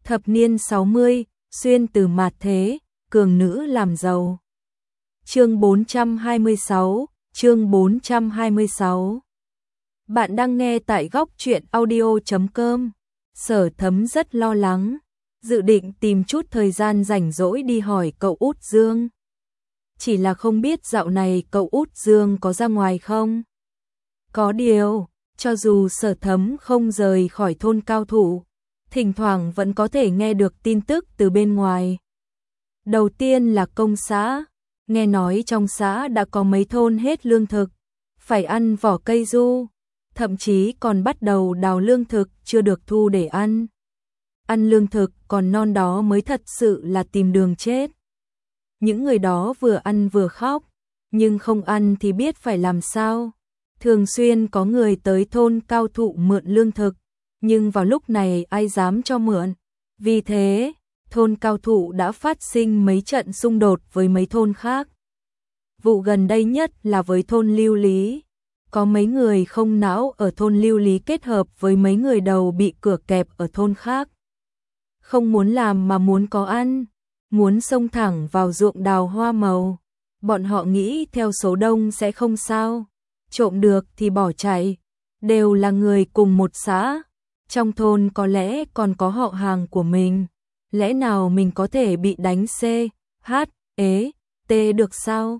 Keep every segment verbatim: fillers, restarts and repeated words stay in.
Thập niên sáu mươi, xuyên từ mạt thế, cường nữ làm giàu. Chương bốn trăm hai mươi sáu, chương bốn trăm hai mươi sáu. Bạn đang nghe tại góc truyện audio chấm com. Sở Thấm rất lo lắng, dự định tìm chút thời gian rảnh rỗi đi hỏi cậu Út Dương. Chỉ là không biết dạo này cậu Út Dương có ra ngoài không? Có điều, cho dù Sở Thấm không rời khỏi thôn Cao Thụ, thỉnh thoảng vẫn có thể nghe được tin tức từ bên ngoài. Đầu tiên là công xã, nghe nói trong xã đã có mấy thôn hết lương thực, phải ăn vỏ cây du, thậm chí còn bắt đầu đào lương thực chưa được thu để ăn. Ăn lương thực còn non đó mới thật sự là tìm đường chết. Những người đó vừa ăn vừa khóc, nhưng không ăn thì biết phải làm sao. Thường xuyên có người tới thôn Cao Thụ mượn lương thực, nhưng vào lúc này ai dám cho mượn. Vì thế, thôn Cao Thụ đã phát sinh mấy trận xung đột với mấy thôn khác. Vụ gần đây nhất là với thôn Lưu Lý. Có mấy người không não ở thôn Lưu Lý kết hợp với mấy người đầu bị cửa kẹp ở thôn khác. Không muốn làm mà muốn có ăn, muốn xông thẳng vào ruộng đào hoa màu. Bọn họ nghĩ theo số đông sẽ không sao, trộm được thì bỏ chạy, đều là người cùng một xã. Trong thôn có lẽ còn có họ hàng của mình, lẽ nào mình có thể bị đánh C, H, ế, T được sao?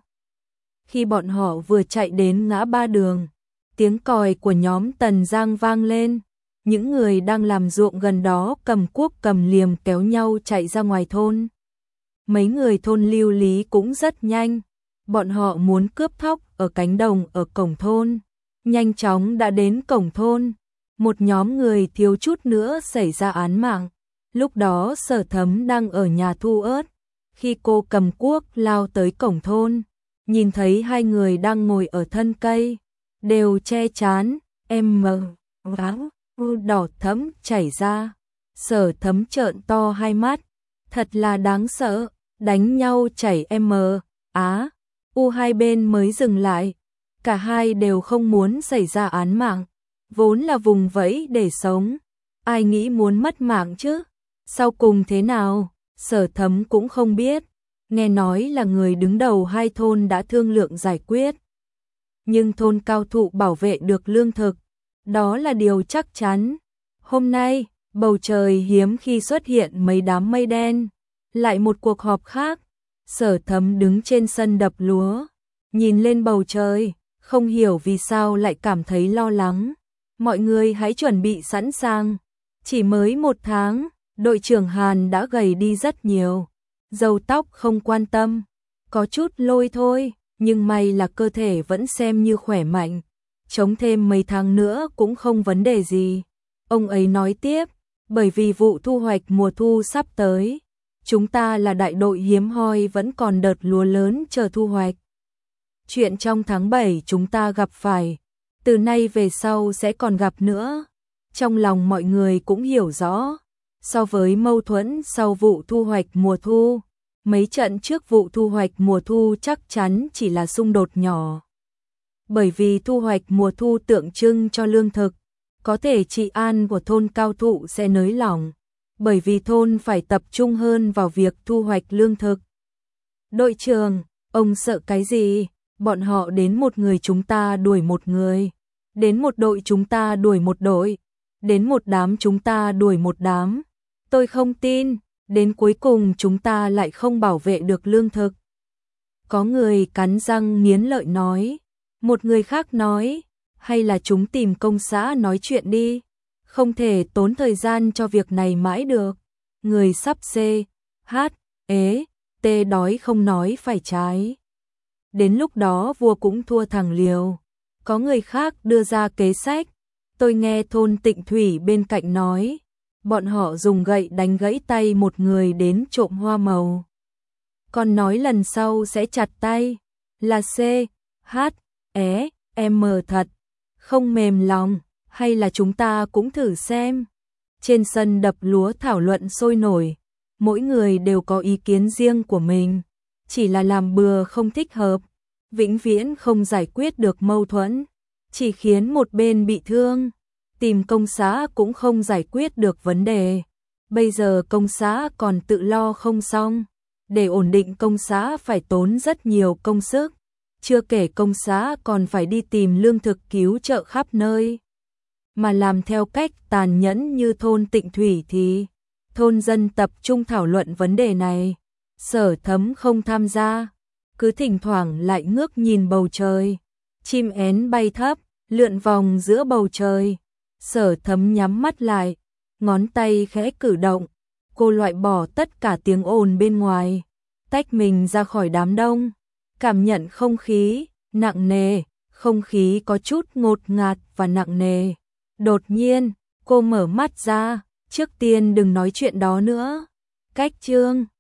Khi bọn họ vừa chạy đến ngã ba đường, tiếng còi của nhóm Tần Giang vang lên. Những người đang làm ruộng gần đó cầm cuốc cầm liềm kéo nhau chạy ra ngoài thôn. Mấy người thôn Lưu Lý cũng rất nhanh, bọn họ muốn cướp thóc ở cánh đồng ở cổng thôn. Nhanh chóng đã đến cổng thôn, một nhóm người thiếu chút nữa xảy ra án mạng. Lúc đó Sở Thấm đang ở nhà thu ớt, khi cô cầm cuốc lao tới cổng thôn, nhìn thấy hai người đang ngồi ở thân cây, đều che trán, em mờ, áo, đỏ thẫm chảy ra. Sở Thấm trợn to hai mắt, thật là đáng sợ, đánh nhau chảy em á, u hai bên mới dừng lại. Cả hai đều không muốn xảy ra án mạng, vốn là vùng vẫy để sống, ai nghĩ muốn mất mạng chứ? Sau cùng thế nào, Sở Thấm cũng không biết, nghe nói là người đứng đầu hai thôn đã thương lượng giải quyết. Nhưng thôn Cao Thụ bảo vệ được lương thực, đó là điều chắc chắn. Hôm nay, bầu trời hiếm khi xuất hiện mấy đám mây đen. Lại một cuộc họp khác, Sở Thấm đứng trên sân đập lúa, nhìn lên bầu trời, không hiểu vì sao lại cảm thấy lo lắng. Mọi người hãy chuẩn bị sẵn sàng, chỉ mới một tháng, đội trưởng Hàn đã gầy đi rất nhiều, râu tóc không quan tâm, có chút lôi thôi, nhưng may là cơ thể vẫn xem như khỏe mạnh, chống thêm mấy tháng nữa cũng không vấn đề gì. Ông ấy nói tiếp, bởi vì vụ thu hoạch mùa thu sắp tới, chúng ta là đại đội hiếm hoi vẫn còn đợt lúa lớn chờ thu hoạch. Chuyện trong tháng bảy chúng ta gặp phải, từ nay về sau sẽ còn gặp nữa. Trong lòng mọi người cũng hiểu rõ, so với mâu thuẫn sau vụ thu hoạch mùa thu, mấy trận trước vụ thu hoạch mùa thu chắc chắn chỉ là xung đột nhỏ. Bởi vì thu hoạch mùa thu tượng trưng cho lương thực, có thể trị an của thôn Cao Thụ sẽ nới lỏng, bởi vì thôn phải tập trung hơn vào việc thu hoạch lương thực. Đội trưởng, ông sợ cái gì? Bọn họ đến một người chúng ta đuổi một người, đến một đội chúng ta đuổi một đội, đến một đám chúng ta đuổi một đám. Tôi không tin, đến cuối cùng chúng ta lại không bảo vệ được lương thực. Có người cắn răng nghiến lợi nói, một người khác nói, hay là chúng tìm công xã nói chuyện đi, không thể tốn thời gian cho việc này mãi được. Người sắp C, H, ế, T đói không nói phải trái. Đến lúc đó vua cũng thua thằng liều. Có người khác đưa ra kế sách, tôi nghe thôn Tịnh Thủy bên cạnh nói, bọn họ dùng gậy đánh gãy tay một người đến trộm hoa màu. Còn nói lần sau sẽ chặt tay, là C, H, é, M thật, không mềm lòng, hay là chúng ta cũng thử xem. Trên sân đập lúa thảo luận sôi nổi, mỗi người đều có ý kiến riêng của mình, chỉ là làm bừa không thích hợp, vĩnh viễn không giải quyết được mâu thuẫn, chỉ khiến một bên bị thương. Tìm công xã cũng không giải quyết được vấn đề, Bây giờ công xã còn tự lo không xong, để ổn định công xã phải tốn rất nhiều công sức, chưa kể công xã còn phải đi tìm lương thực cứu trợ khắp nơi. Mà làm theo cách tàn nhẫn như thôn Tịnh Thủy thì thôn dân tập trung thảo luận vấn đề này. Sở Thấm không tham gia, cứ thỉnh thoảng lại ngước nhìn bầu trời. Chim én bay thấp, lượn vòng giữa bầu trời. Sở Thấm nhắm mắt lại, ngón tay khẽ cử động. Cô loại bỏ tất cả tiếng ồn bên ngoài, tách mình ra khỏi đám đông, cảm nhận không khí nặng nề, không khí có chút ngột ngạt và nặng nề. Đột nhiên, cô mở mắt ra, trước tiên đừng nói chuyện đó nữa. Cách chương